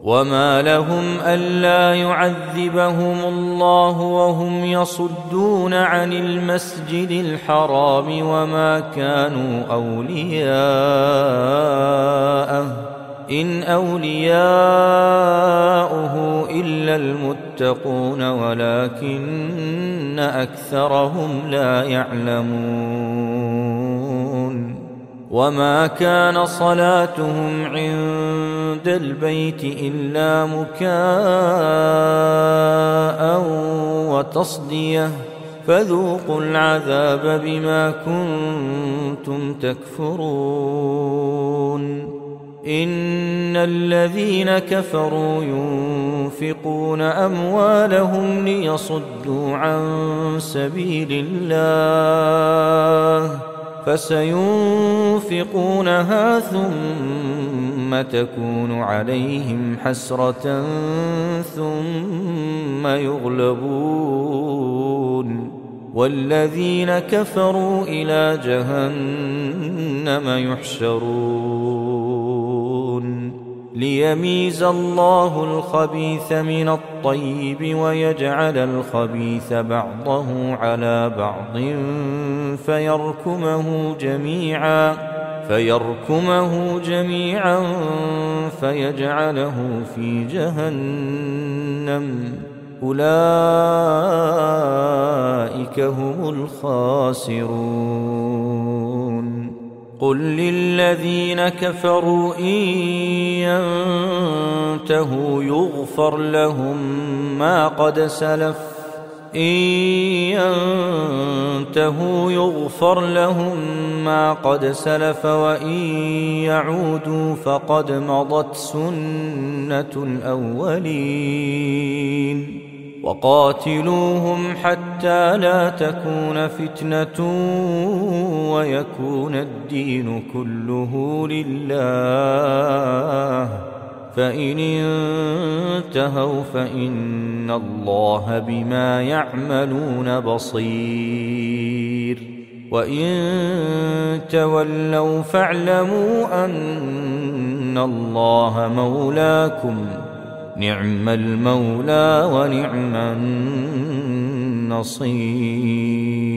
وما لهم ألا يعذبهم الله وهم يصدون عن المسجد الحرام وما كانوا أولياءه إن أولياؤه إلا المتقون ولكن أكثرهم لا يعلمون وما كان صلاتهم عند البيت إلا مكاء وتصدية فذوقوا العذاب بما كنتم تكفرون إن الذين كفروا ينفقون أموالهم ليصدوا عن سبيل الله فسينفقونها ثم تكون عليهم حسرة ثم يغلبون والذين كفروا إلى جهنم يحشرون ليميز الله الخبيث من الطيب ويجعل الخبيث بعضه على بعض فيركمه جميعا فيجعله في جهنم أولئك هم الخاسرون قل للذين كفروا إن ينتهوا يغفر لهم ما قد سلف وإن يعودوا فقد مضت سنة الأولين وقاتلوهم حتى لا تكون فتنة ويكون الدين كله لله فإن انتهوا فإن الله بما يعملون بصير وإن تولوا فاعلموا أن الله مولاكم نعم المولى ونعم النصير.